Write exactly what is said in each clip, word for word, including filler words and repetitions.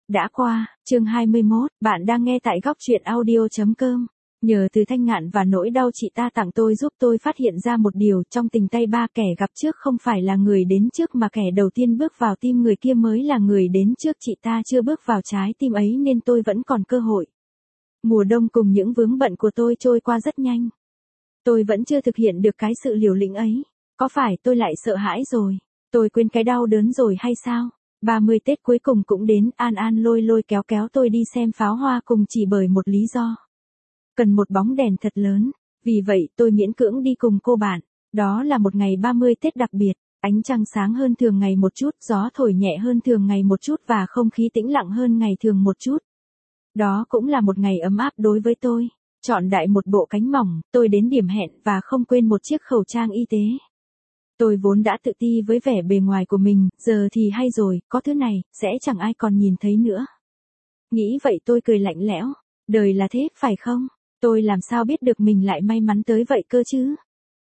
Đã qua, chương hai mươi mốt, bạn đang nghe tại góc truyện audio chấm com. Nhờ từ thanh ngạn và nỗi đau chị ta tặng tôi giúp tôi phát hiện ra một điều, trong tình tay ba kẻ gặp trước không phải là người đến trước mà kẻ đầu tiên bước vào tim người kia mới là người đến trước, chị ta chưa bước vào trái tim ấy nên tôi vẫn còn cơ hội. Mùa đông cùng những vướng bận của tôi trôi qua rất nhanh. Tôi vẫn chưa thực hiện được cái sự liều lĩnh ấy. Có phải tôi lại sợ hãi rồi? Tôi quên cái đau đớn rồi hay sao? ba mươi Tết cuối cùng cũng đến, An An lôi lôi kéo kéo tôi đi xem pháo hoa cùng chỉ bởi một lý do. Cần một bóng đèn thật lớn, vì vậy tôi miễn cưỡng đi cùng cô bạn. Đó là một ngày ba mươi Tết đặc biệt, ánh trăng sáng hơn thường ngày một chút, gió thổi nhẹ hơn thường ngày một chút và không khí tĩnh lặng hơn ngày thường một chút. Đó cũng là một ngày ấm áp đối với tôi. Chọn đại một bộ cánh mỏng, tôi đến điểm hẹn và không quên một chiếc khẩu trang y tế. Tôi vốn đã tự ti với vẻ bề ngoài của mình, giờ thì hay rồi, có thứ này, sẽ chẳng ai còn nhìn thấy nữa. Nghĩ vậy tôi cười lạnh lẽo, đời là thế, phải không? Tôi làm sao biết được mình lại may mắn tới vậy cơ chứ?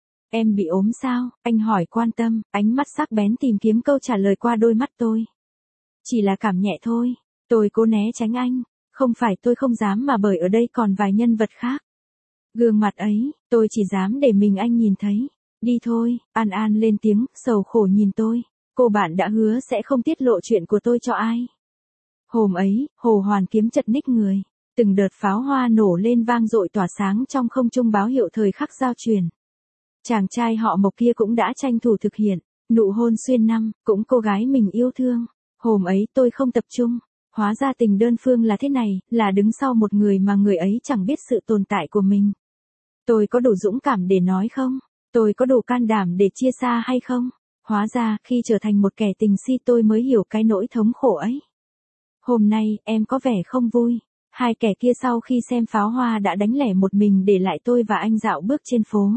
Em bị ốm sao? Anh hỏi quan tâm, ánh mắt sắc bén tìm kiếm câu trả lời qua đôi mắt tôi. Chỉ là cảm nhẹ thôi, tôi cố né tránh anh, không phải tôi không dám mà bởi ở đây còn vài nhân vật khác. Gương mặt ấy, tôi chỉ dám để mình anh nhìn thấy. Đi thôi, An An lên tiếng, sầu khổ nhìn tôi. Cô bạn đã hứa sẽ không tiết lộ chuyện của tôi cho ai. Hôm ấy, Hồ Hoàn Kiếm chật ních người. Từng đợt pháo hoa nổ lên vang dội tỏa sáng trong không trung báo hiệu thời khắc giao truyền. Chàng trai họ Mộc kia cũng đã tranh thủ thực hiện. Nụ hôn xuyên năm, cũng cô gái mình yêu thương. Hôm ấy tôi không tập trung. Hóa ra tình đơn phương là thế này, là đứng sau một người mà người ấy chẳng biết sự tồn tại của mình. Tôi có đủ dũng cảm để nói không? Tôi có đủ can đảm để chia xa hay không? Hóa ra, khi trở thành một kẻ tình si tôi mới hiểu cái nỗi thống khổ ấy. Hôm nay, em có vẻ không vui. Hai kẻ kia sau khi xem pháo hoa đã đánh lẻ một mình để lại tôi và anh dạo bước trên phố.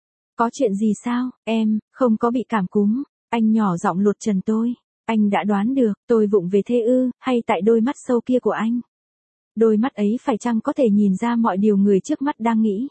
Có chuyện gì sao, em, không có bị cảm cúm. Anh nhỏ giọng lột trần tôi. Anh đã đoán được, tôi vụng về thế ư, hay tại đôi mắt sâu kia của anh? Đôi mắt ấy phải chăng có thể nhìn ra mọi điều người trước mắt đang nghĩ?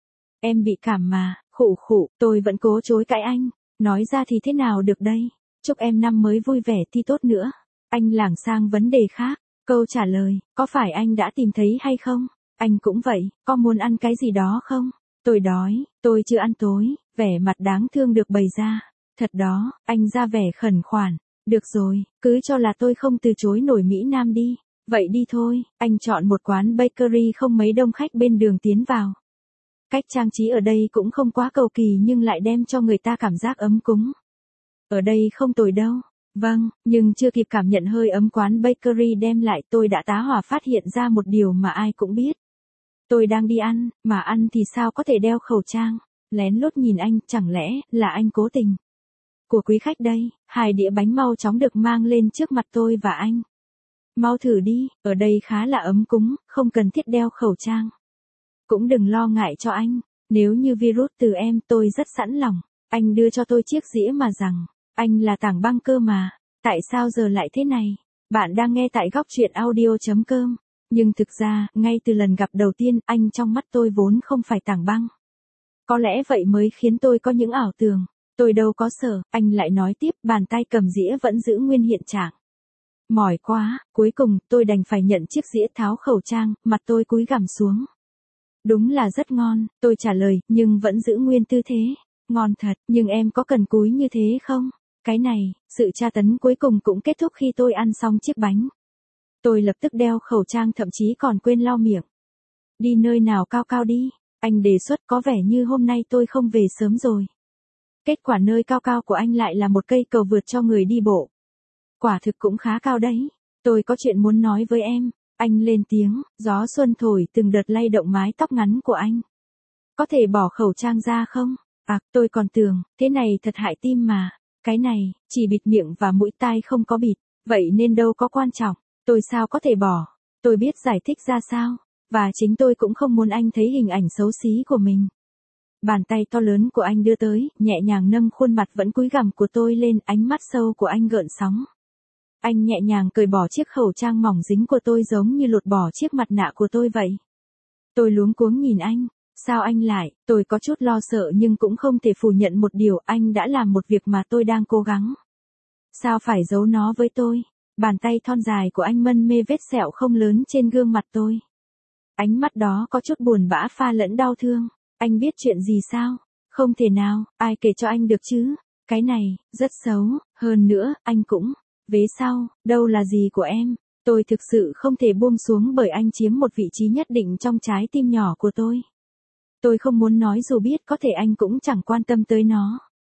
Em bị cảm mà, khụ khụ, tôi vẫn cố chối cãi anh. Nói ra thì thế nào được đây? Chúc em năm mới vui vẻ thi tốt nữa. Anh lảng sang vấn đề khác. Câu trả lời, có phải anh đã tìm thấy hay không? Anh cũng vậy, có muốn ăn cái gì đó không? Tôi đói, tôi chưa ăn tối, vẻ mặt đáng thương được bày ra. Thật đó, anh ra vẻ khẩn khoản. Được rồi, cứ cho là tôi không từ chối nổi Mỹ Nam đi. Vậy đi thôi, anh chọn một quán bakery không mấy đông khách bên đường tiến vào. Cách trang trí ở đây cũng không quá cầu kỳ nhưng lại đem cho người ta cảm giác ấm cúng. Ở đây không tồi đâu. Vâng, nhưng chưa kịp cảm nhận hơi ấm quán bakery đem lại tôi đã tá hỏa phát hiện ra một điều mà ai cũng biết. Tôi đang đi ăn, mà ăn thì sao có thể đeo khẩu trang. Lén lút nhìn anh, chẳng lẽ là anh cố tình. Của quý khách đây, hai đĩa bánh mau chóng được mang lên trước mặt tôi và anh. Mau thử đi, ở đây khá là ấm cúng, không cần thiết đeo khẩu trang. Cũng đừng lo ngại cho anh, nếu như virus từ em tôi rất sẵn lòng. Anh đưa cho tôi chiếc dĩa mà rằng, anh là tảng băng cơ mà, tại sao giờ lại thế này? Bạn đang nghe tại góc truyện audio chấm com. Nhưng thực ra, ngay từ lần gặp đầu tiên, anh trong mắt tôi vốn không phải tảng băng. Có lẽ vậy mới khiến tôi có những ảo tưởng. Tôi đâu có sợ, anh lại nói tiếp, bàn tay cầm dĩa vẫn giữ nguyên hiện trạng. Mỏi quá, cuối cùng, tôi đành phải nhận chiếc dĩa tháo khẩu trang, mặt tôi cúi gằm xuống. Đúng là rất ngon, tôi trả lời, nhưng vẫn giữ nguyên tư thế. Ngon thật, nhưng em có cần cúi như thế không? Cái này, sự tra tấn cuối cùng cũng kết thúc khi tôi ăn xong chiếc bánh. Tôi lập tức đeo khẩu trang thậm chí còn quên lau miệng. Đi nơi nào cao cao đi, anh đề xuất có vẻ như hôm nay tôi không về sớm rồi. Kết quả nơi cao cao của anh lại là một cây cầu vượt cho người đi bộ. Quả thực cũng khá cao đấy. Tôi có chuyện muốn nói với em. Anh lên tiếng, gió xuân thổi từng đợt lay động mái tóc ngắn của anh. Có thể bỏ khẩu trang ra không? À, tôi còn tưởng, thế này thật hại tim mà. Cái này, chỉ bịt miệng và mũi tai không có bịt, vậy nên đâu có quan trọng. Tôi sao có thể bỏ? Tôi biết giải thích ra sao, và chính tôi cũng không muốn anh thấy hình ảnh xấu xí của mình. Bàn tay to lớn của anh đưa tới, nhẹ nhàng nâng khuôn mặt vẫn cúi gằm của tôi lên, ánh mắt sâu của anh gợn sóng. Anh nhẹ nhàng cởi bỏ chiếc khẩu trang mỏng dính của tôi giống như lột bỏ chiếc mặt nạ của tôi vậy. Tôi luống cuống nhìn anh. Sao anh lại? Tôi có chút lo sợ nhưng cũng không thể phủ nhận một điều, anh đã làm một việc mà tôi đang cố gắng. Sao phải giấu nó với tôi? Bàn tay thon dài của anh mân mê vết sẹo không lớn trên gương mặt tôi. Ánh mắt đó có chút buồn bã pha lẫn đau thương. Anh biết chuyện gì sao? Không thể nào, ai kể cho anh được chứ? Cái này, rất xấu, hơn nữa, anh cũng. Vế sau, đâu là gì của em? Tôi thực sự không thể buông xuống bởi anh chiếm một vị trí nhất định trong trái tim nhỏ của tôi. Tôi không muốn nói dù biết có thể anh cũng chẳng quan tâm tới nó.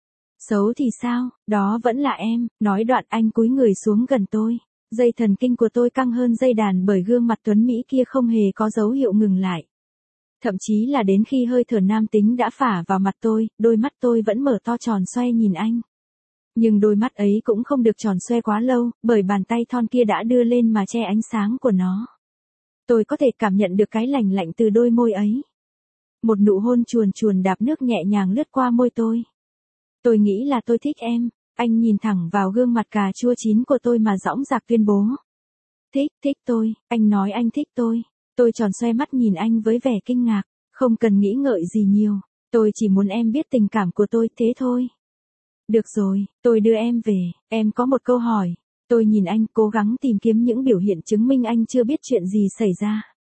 Xấu thì sao, đó vẫn là em, nói đoạn anh cúi người xuống gần tôi. Dây thần kinh của tôi căng hơn dây đàn bởi gương mặt tuấn Mỹ kia không hề có dấu hiệu ngừng lại. Thậm chí là đến khi hơi thở nam tính đã phả vào mặt tôi, đôi mắt tôi vẫn mở to tròn xoe nhìn anh. Nhưng đôi mắt ấy cũng không được tròn xoe quá lâu, bởi bàn tay thon kia đã đưa lên mà che ánh sáng của nó. Tôi có thể cảm nhận được cái lành lạnh từ đôi môi ấy. Một nụ hôn chuồn chuồn đạp nước nhẹ nhàng lướt qua môi tôi. Tôi nghĩ là tôi thích em. Anh nhìn thẳng vào gương mặt cà chua chín của tôi mà dõng dạc tuyên bố. Thích, thích tôi, anh nói anh thích tôi. Tôi tròn xoe mắt nhìn anh với vẻ kinh ngạc, không cần nghĩ ngợi gì nhiều, tôi chỉ muốn em biết tình cảm của tôi, thế thôi. Được rồi, tôi đưa em về, em có một câu hỏi. Tôi nhìn anh cố gắng tìm kiếm những biểu hiện chứng minh anh chưa biết chuyện gì xảy ra.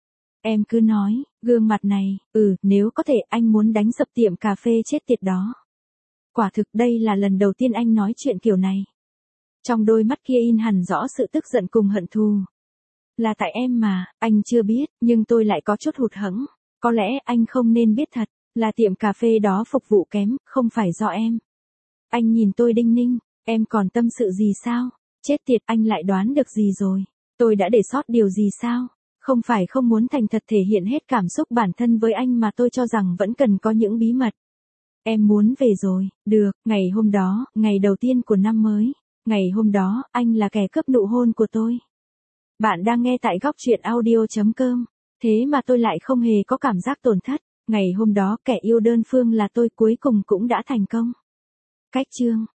Em cứ nói, gương mặt này, ừ, nếu có thể anh muốn đánh sập tiệm cà phê chết tiệt đó. Quả thực đây là lần đầu tiên anh nói chuyện kiểu này. Trong đôi mắt kia in hẳn rõ sự tức giận cùng hận thù. Là tại em mà, anh chưa biết, nhưng tôi lại có chút hụt hẫng. Có lẽ anh không nên biết thật, là tiệm cà phê đó phục vụ kém, không phải do em. Anh nhìn tôi đinh ninh, em còn tâm sự gì sao? Chết tiệt, anh lại đoán được gì rồi? Tôi đã để sót điều gì sao? Không phải không muốn thành thật thể hiện hết cảm xúc bản thân với anh mà tôi cho rằng vẫn cần có những bí mật. Em muốn về rồi, được, ngày hôm đó, ngày đầu tiên của năm mới. Ngày hôm đó, anh là kẻ cướp nụ hôn của tôi. Bạn đang nghe tại góc truyện audio chấm com. Thế mà tôi lại không hề có cảm giác tổn thất. Ngày hôm đó kẻ yêu đơn phương là tôi cuối cùng cũng đã thành công. Cách chương